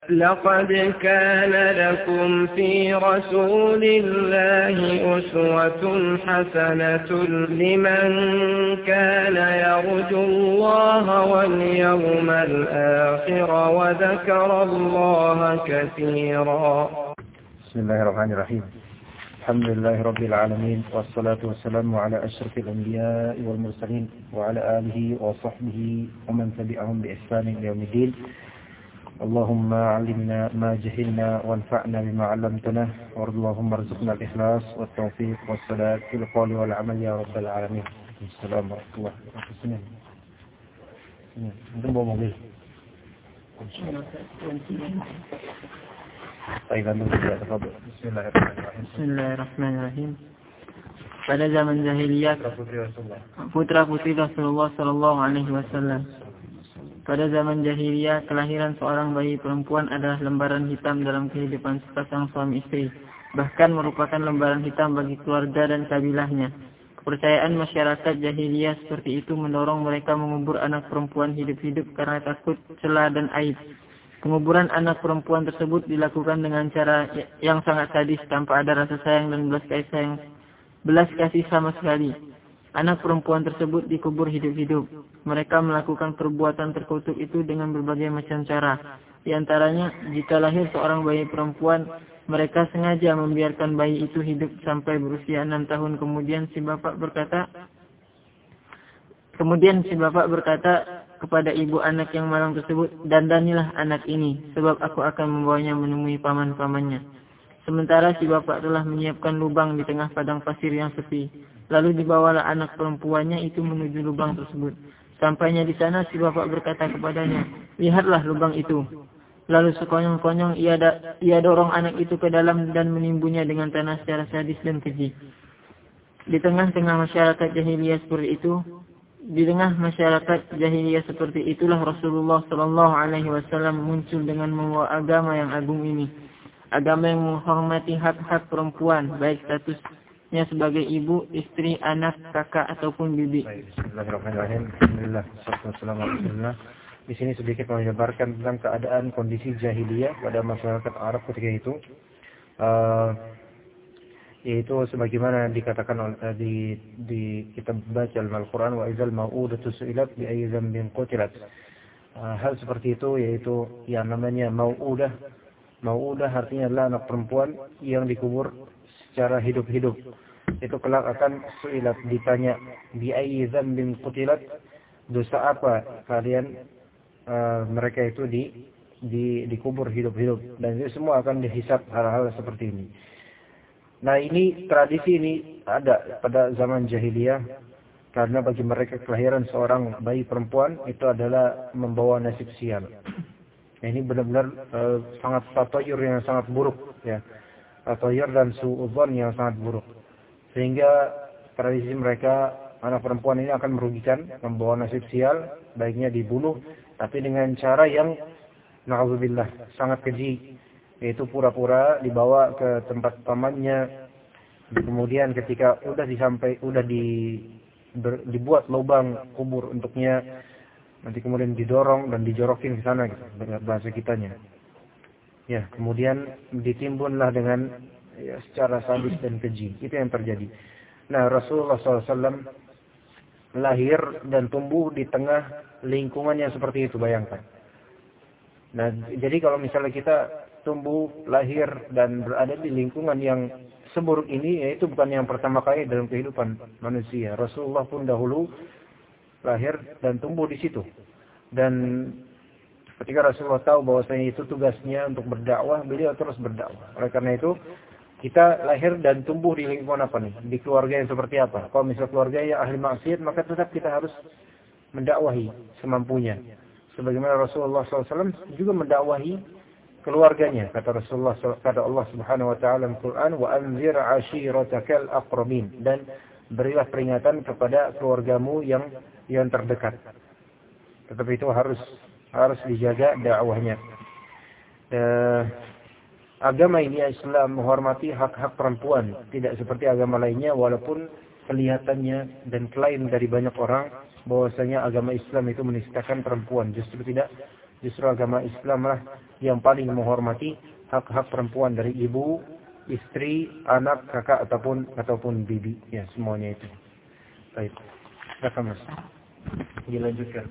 لقد كان لكم في رسول الله أسوة حسنة لمن كان يرجو الله واليوم الآخر وذكر الله كثيرا. بسم الله الرحمن الرحيم. الحمد لله رب العالمين والصلاة والسلام على أشرف الأنبياء والمرسلين وعلى آله وصحبه ومن تبعهم بإحسان إلى يوم الدين. اللهم علمنا ما جهلنا وانفعنا بما علمتنا اللهم ارزقنا الإخلاص والتوفيق والسداد في القول والعمل يا رب العالمين. السلام ورحمة الله وبركاته. Mungkin bawa mobil. Bismillahirrahmanirrahim. Pada zaman jahiliyah, putra-putri Rasulullah sallallahu alaihi wasallam. Pada zaman jahiliyah, kelahiran seorang bayi perempuan adalah lembaran hitam dalam kehidupan sepasang suami istri, bahkan merupakan lembaran hitam bagi keluarga dan kabilahnya. Kepercayaan masyarakat jahiliyah seperti itu mendorong mereka mengubur anak perempuan hidup-hidup karena takut celah dan aib. Penguburan anak perempuan tersebut dilakukan dengan cara yang sangat sadis tanpa ada rasa sayang dan belas kasih sama sekali. Anak perempuan tersebut dikubur hidup-hidup. Mereka melakukan perbuatan terkutuk itu dengan berbagai macam cara. Di antaranya, jika lahir seorang bayi perempuan, mereka sengaja membiarkan bayi itu hidup sampai berusia 6 tahun. Kemudian si bapak berkata kepada ibu anak yang malang tersebut, "Dandanilah anak ini, sebab aku akan membawanya menemui paman-pamannya." Sementara si bapak telah menyiapkan lubang di tengah padang pasir yang sepi. Lalu dibawalah anak perempuannya itu menuju lubang tersebut. Sampainya di sana, si bapak berkata kepadanya, "Lihatlah lubang itu." Lalu sekonyong-konyong ia dorong anak itu ke dalam dan menimbunya dengan tanah secara sadis dan keji. Di tengah-tengah masyarakat jahiliyah seperti itulah Rasulullah sallallahu alaihi wasallam muncul dengan membawa agama yang agung ini. Agama yang menghormati hak-hak perempuan, baik statusnya sebagai ibu, istri, anak, kakak ataupun bibi. Bismillahirrahmanirrahim. Alhamdulillah. Alhamdulillah. Di sini sedikit menjabarkan tentang keadaan kondisi jahiliyah pada masyarakat Arab ketika itu. Yaitu sebagaimana dikatakan di kitab baca Al-Quran, wa izal mau'udatu su'ilat bi ayyi dzambin qutilat. Hal seperti itu yaitu yang namanya mau'udah. Mau'udah artinya adalah anak perempuan yang dikubur secara hidup-hidup. Itu kelak akan su'ilat, ditanya bi ayyi dzambin qutilat, dosa apa kalian mereka itu dikubur hidup-hidup, dan itu semua akan dihisab hal-hal seperti ini. Nah, ini tradisi ini ada pada zaman jahiliyah karena bagi mereka kelahiran seorang bayi perempuan itu adalah membawa nasib sial. Ini benar-benar sangat tatoyur yang sangat buruk, ya. Tatoyur dan suudzon yang sangat buruk. Sehingga tradisi mereka anak perempuan ini akan merugikan, membawa nasib sial, baiknya dibunuh, tapi dengan cara yang na'udzubillah sangat keji, yaitu pura-pura dibawa ke tempat pamannya. Kemudian ketika dibuat lubang kubur untuknya, nanti kemudian didorong dan dijorokin ke sana, gitu, bahasa kitanya. Ya, kemudian ditimbunlah dengan secara sadis dan keji. Itu yang terjadi. Nah, Rasulullah SAW lahir dan tumbuh di tengah lingkungan yang seperti itu, bayangkan. Nah, jadi kalau misalnya kita tumbuh, lahir dan berada di lingkungan yang seburuk ini, yaitu bukan yang pertama kali dalam kehidupan manusia. Rasulullah pun dahulu lahir dan tumbuh di situ. Dan ketika Rasulullah tahu bahwasanya itu tugasnya untuk berdakwah, beliau terus berdakwah. Oleh karena itu, kita lahir dan tumbuh di lingkungan apa nih? Di keluarga yang seperti apa? Kalau misalnya keluarga yang ahli maksiat, maka tetap kita harus mendakwahi semampunya. Sebagaimana Rasulullah SAW juga mendakwahi keluarganya. Kata Rasulullah, kata Allah Subhanahu wa taala dalam Quran, "Wa anzir 'ashiratakal aqrabin." Dan berilah peringatan kepada keluargamu yang terdekat. Tetapi itu harus dijaga dakwahnya. Agama ini Islam menghormati hak-hak perempuan, tidak seperti agama lainnya, walaupun kelihatannya dan klaim dari banyak orang bahwasanya agama Islam itu menistakan perempuan. Justru tidak. Justru agama Islamlah yang paling menghormati hak-hak perempuan dari ibu, istri, anak, kakak ataupun bibi. Ya, semuanya itu. Baik. Silakan Mas. Dilanjutkan.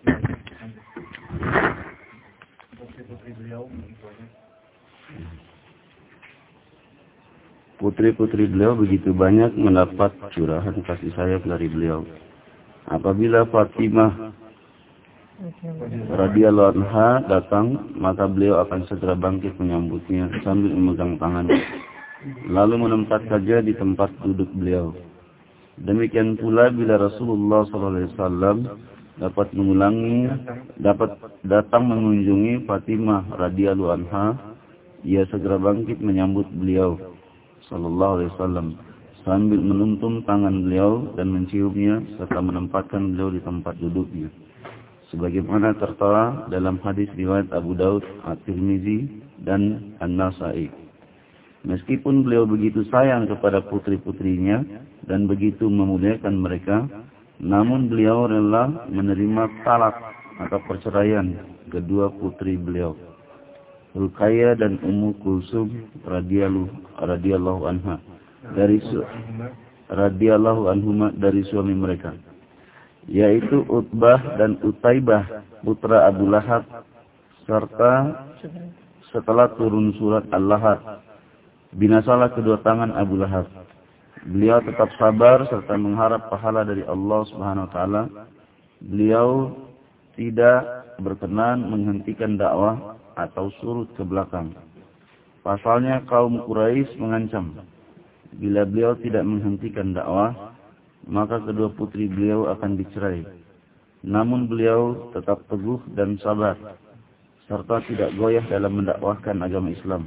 Putri-putri beliau begitu banyak mendapat curahan kasih sayang dari beliau. Apabila Fatimah radhiyallahu anha datang, maka beliau akan segera bangkit menyambutnya sambil memegang tangannya, lalu menempatkannya di tempat duduk beliau. Demikian pula bila Rasulullah SAW dapat datang mengunjungi Fatimah radhiyallahu anha, ia segera bangkit menyambut beliau sallallahu alaihi wasallam sambil menuntum tangan beliau dan menciumnya serta menempatkan beliau di tempat duduknya. Sebagaimana tertera dalam hadis riwayat Abu Daud, At-Tirmizi dan An-Nasa'i. Meskipun beliau begitu sayang kepada putri-putrinya dan begitu memuliakan mereka, namun beliau rela menerima talak atau perceraian kedua putri beliau, Ruqayyah dan Ummu Kulsum radhiyallahu anha dari suami mereka, yaitu Utbah dan Utaibah putra Abu Lahab, serta setelah turun surat Al-Lahab, binasalah kedua tangan Abu Lahab. Beliau tetap sabar serta mengharap pahala dari Allah Subhanahu wa taala. Beliau tidak berkenan menghentikan dakwah atau surut ke belakang. Pasalnya kaum Quraisy mengancam, bila beliau tidak menghentikan dakwah, maka kedua putri beliau akan dicerai. Namun beliau tetap teguh dan sabar, serta tidak goyah dalam mendakwahkan agama Islam.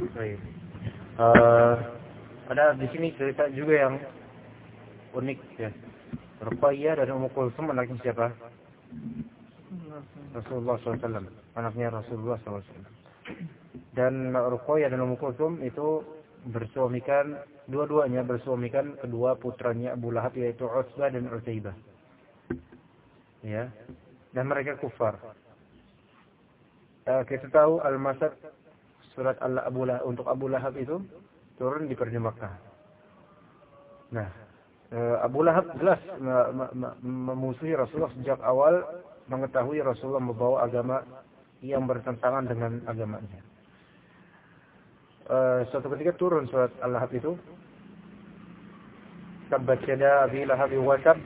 Ada di sini cerita juga yang unik ya. Ruqayyah dan Ummu Kulsum anaknya siapa? Rasulullah SAW, anaknya Rasulullah SAW. Dan Ruqayyah dan Ummu Kulsum itu dua-duanya bersuamikan kedua putranya Abu Lahab, yaitu Utsbah dan Utaibah. Ya, dan mereka kufar. Kita tahu Al-Masad, surat untuk Abu Lahab itu turun di Perdi Makkah. Nah, Abu Lahab jelas memusuhi Rasulullah sejak awal, mengetahui Rasulullah membawa agama yang bertentangan dengan agamanya. Suatu ketika turun surat Al-Lahab itu, tabbat yada Abi Lahab wa tab.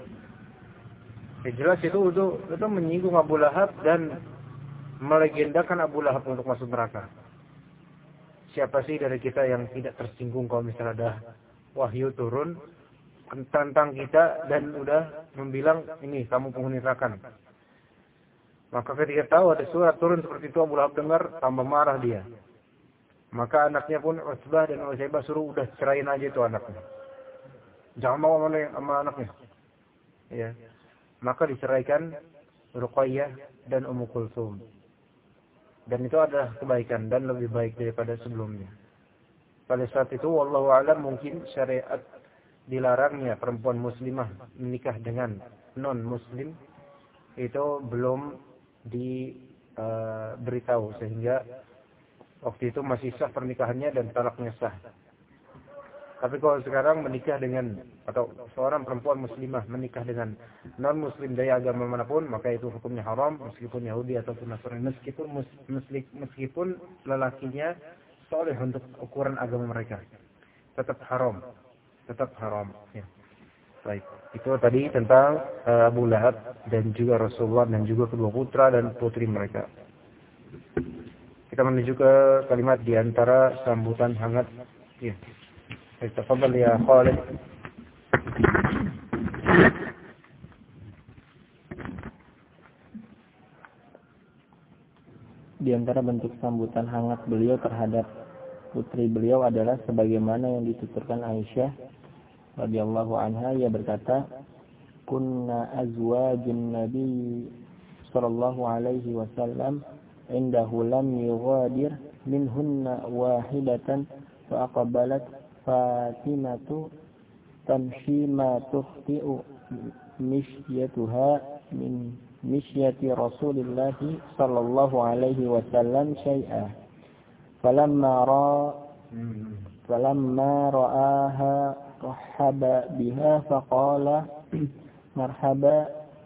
Jelas itu menyinggung Abu Lahab dan melegendakan Abu Lahab untuk masuk neraka. Siapa sih dari kita yang tidak tersinggung kalau misalnya ada wahyu turun tentang kita dan udah membilang ini kamu penghuni neraka. Maka ketika tahu ada surat turun seperti itu, Abu Lahab dengar, tambah marah dia. Maka anaknya pun Utsbah dan Utaibah suruh udah ceraiin aja itu anaknya. Jangan mau sama anaknya. Ya. Maka diceraikan Ruqayyah dan Ummu Kulsum. Dan itu adalah kebaikan dan lebih baik daripada sebelumnya. Pada saat itu wallahu a'lam mungkin syariat dilarangnya perempuan muslimah menikah dengan non muslim itu belum diberitahu, sehingga waktu itu masih sah pernikahannya dan talaknya sah. Tapi kalau sekarang menikah dengan, atau seorang perempuan muslimah menikah dengan non muslim dari agama manapun, maka itu hukumnya haram, meskipun Yahudi ataupun Nasrani, meskipun lelakinya soleh untuk ukuran agama mereka, tetap haram. Ya. Baik, itu tadi tentang Abu Lahab dan juga Rasulullah dan juga kedua putra dan putri mereka. Kita menuju ke kalimat di antara sambutan hangat. Ya. Tafadhal ya Khalid. Di antara bentuk sambutan hangat beliau terhadap putri beliau adalah sebagaimana yang dituturkan Aisyah radhiyallahu anha. Ia berkata, "Kunna azwajun Nabi sallallahu alaihi wasallam indahu lam yughadir minhunna wahidatan fa aqbalat Fatimatu tamshi ma tukhti'u mishyatuha min مشية رسول الله صلى الله عليه وسلم شيئا فلما رآها رحب بها فقال مرحبا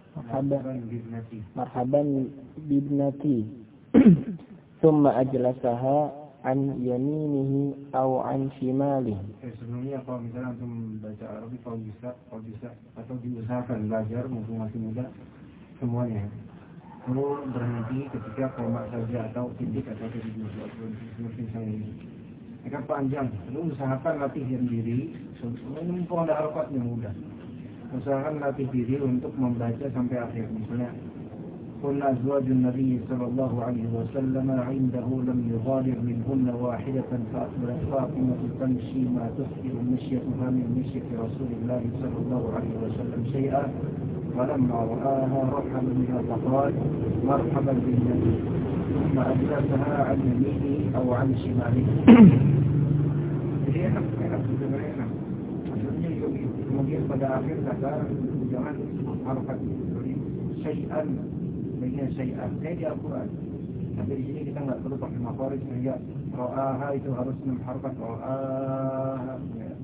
بابنتي ثم أجلسها عن يمينه أو عن شماله. Sebenarnya kalau misalnya antum baca Arabi kalau bisa atau diusahakan belajar mumpung masih muda semuanya. Perlu berhenti ketika koma saja atau titik atau titik seperti saya ini. Mereka panjang. Perlu usahakan latihan diri. Mumpung ada harokatnya mudah. Usahakan latih diri untuk membaca sampai akhir. Misalnya كل أزواج النبي صلى الله عليه وسلم عنده لم يغادر منهن واحدة فأقبلت فاطمة تمشي ما تسكر مشيتها من مشية رسول الله صلى الله عليه وسلم شيئا فلما رآها رحب بها فقال مرحبا بالنبي ثم أجلسها عن يمينه أو عن شماله. Jadi enak sebenarnya enak. Maksudnya kemudian pada akhir kata jangan harokat syai'an. Bagian syai'an, saya di Al-Quran. Tapi di sini kita nggak perlu pakai makhraj sehingga ro'aha itu harus mengharkat ro'aha.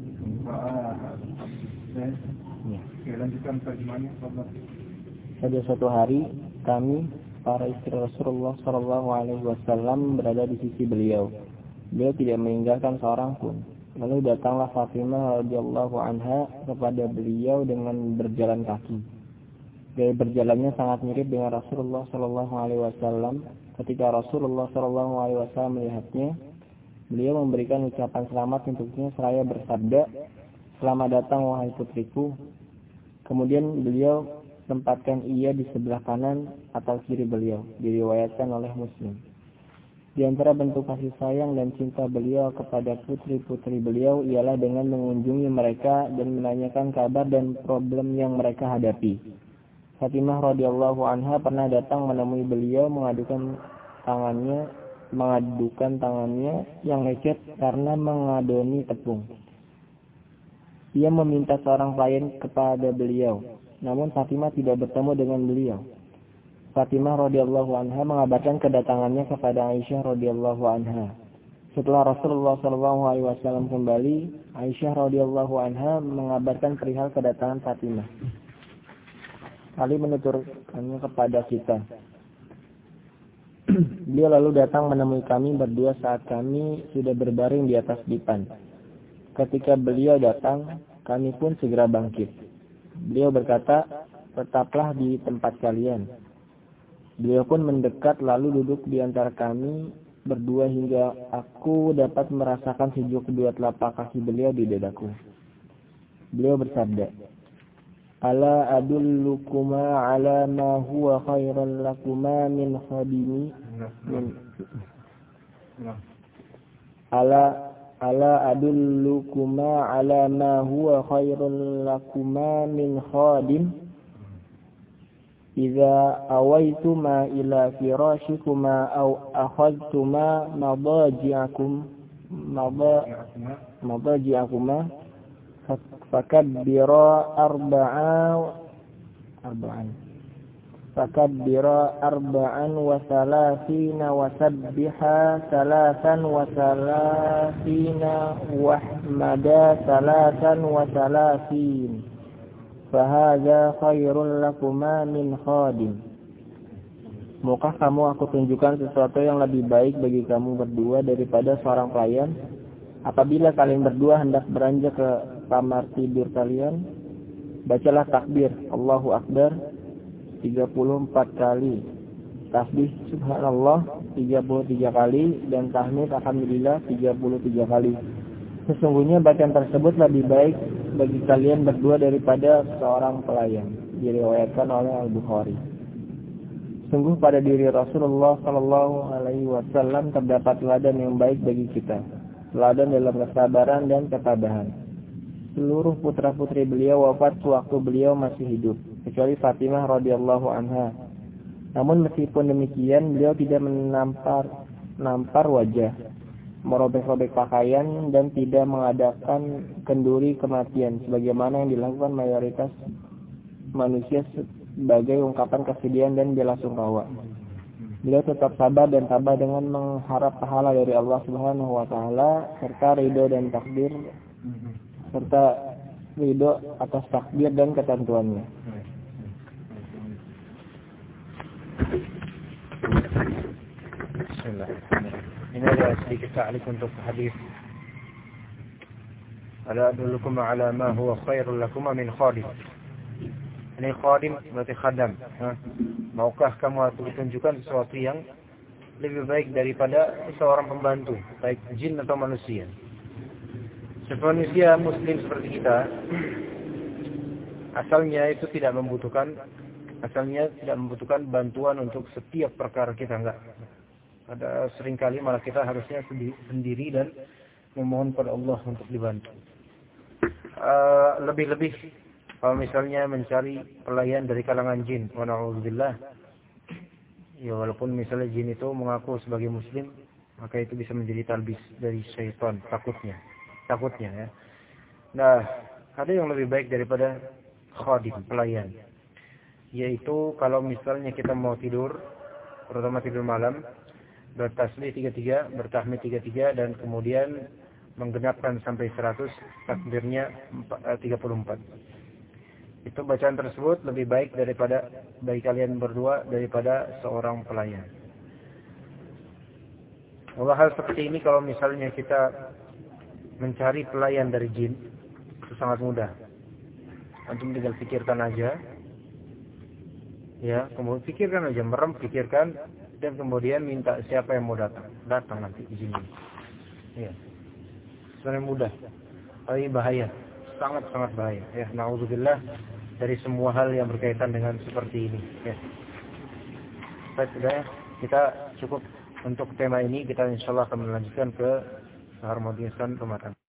Oke, lanjutkan terjemahannya. Pada suatu hari kami para istri Rasulullah Shallallahu Alaihi Wasallam berada di sisi beliau. Beliau tidak meninggalkan seorang pun. Lalu datanglah Fatimah radhiyallahu anha kepada beliau dengan berjalan kaki. Gaya berjalannya sangat mirip dengan Rasulullah Shallallahu Alaihi Wasallam. Ketika Rasulullah Shallallahu Alaihi Wasallam melihatnya, beliau memberikan ucapan selamat untuknya seraya bersabda, "Selamat datang wahai putriku." Kemudian beliau tempatkan ia di sebelah kanan atau kiri beliau. Diriwayatkan oleh Muslim. Di antara bentuk kasih sayang dan cinta beliau kepada putri-putri beliau ialah dengan mengunjungi mereka dan menanyakan kabar dan problem yang mereka hadapi. Fatimah radhiyallahu anha pernah datang menemui beliau mengadukan tangannya yang lecet karena mengadoni tepung. Ia meminta seorang pelayan kepada beliau, namun Fatimah tidak bertemu dengan beliau. Fatimah radhiyallahu anha mengabarkan kedatangannya kepada Aisyah radhiyallahu anha. Setelah Rasulullah SAW kembali, Aisyah radhiyallahu anha mengabarkan perihal kedatangan Fatimah. Ali menuturkannya kepada kita. Beliau lalu datang menemui kami berdua saat kami sudah berbaring di atas dipan. Ketika beliau datang, kami pun segera bangkit. Beliau berkata, "Tetaplah di tempat kalian." Beliau pun mendekat lalu duduk di antara kami berdua hingga aku dapat merasakan sejuk kedua telapak kaki beliau di dadaku. Beliau bersabda, "Ala adullukuma ala ma huwa khairan lakuma min khadimi ala adullukuma ala ma huwa khairan lakuma min khadim idza awaituma ila firashikuma aw akhadtuma madaji'akuma فكبرا أربعا وثلاثين وسبحا 33 واحمدا 33 فهذا خير لكما من خادم. Maukah kamu aku tunjukkan sesuatu yang lebih baik bagi kamu berdua daripada seorang pelayan? Apabila kalian berdua hendak beranjak ke kamar tidur kalian, bacalah takbir Allahu Akbar 34 kali, tasbih subhanallah 33 kali, dan tahmid alhamdulillah 33 kali. Sesungguhnya bacaan tersebut lebih baik bagi kalian berdua daripada seorang pelayan. Diriwayatkan oleh Al-Bukhari. Sungguh pada diri Rasulullah Shallallahu Alaihi Wasallam terdapat teladan yang baik bagi kita, teladan dalam kesabaran dan ketabahan. Seluruh putra-putri beliau wafat sewaktu beliau masih hidup, kecuali Fatimah radhiyallahu anha. Namun meskipun demikian, beliau tidak menampar wajah, merobek-robek pakaian, dan tidak mengadakan kenduri kematian sebagaimana yang dilakukan mayoritas manusia sebagai ungkapan kesedihan dan belasungkawa. Beliau tetap sabar dan tabah dengan mengharap pahala dari Allah Subhanahu wa taala serta ridho atas takdir dan ketentuannya. Bismillah. Ini adalah sedikit ta'liq untuk hadis. Ala adullukum ala ma huwa khairul lakum min khadim. Ini khadim berarti khadam. Maukah kamu aku tunjukkan sesuatu yang lebih baik daripada seorang pembantu, baik jin atau manusia? Manusia muslim seperti kita, asalnya tidak membutuhkan bantuan untuk setiap perkara kita, enggak. Ada seringkali malah kita harusnya sendiri dan memohon pada Allah untuk dibantu. Lebih-lebih kalau misalnya mencari pelayan dari kalangan jin, wa na'udzubillah. Ya walaupun misalnya jin itu mengaku sebagai muslim, maka itu bisa menjadi talbis dari syaitan, takutnya ya. Nah, ada yang lebih baik daripada khadim, pelayan. Yaitu kalau misalnya kita mau tidur, terutama tidur malam, bertasbih 33, bertahmid 33 dan kemudian menggenapkan sampai 100, takbirnya 34. Itu bacaan tersebut lebih baik daripada bagi kalian berdua daripada seorang pelayan. Hal seperti ini kalau misalnya kita mencari pelayan dari jin itu sangat mudah. Antum tinggal pikirkan aja. Ya, kemudian pikirkan dan kemudian minta siapa yang mau datang nanti di sini. Ya. Sebenarnya mudah. Tapi bahaya. Sangat bahaya. Ya, na'udzubillah dari semua hal yang berkaitan dengan seperti ini. Ya. Baik, sudah ya. Kita cukup untuk tema ini. Kita insyaallah akan melanjutkan ke harmoniskan rumah tangga.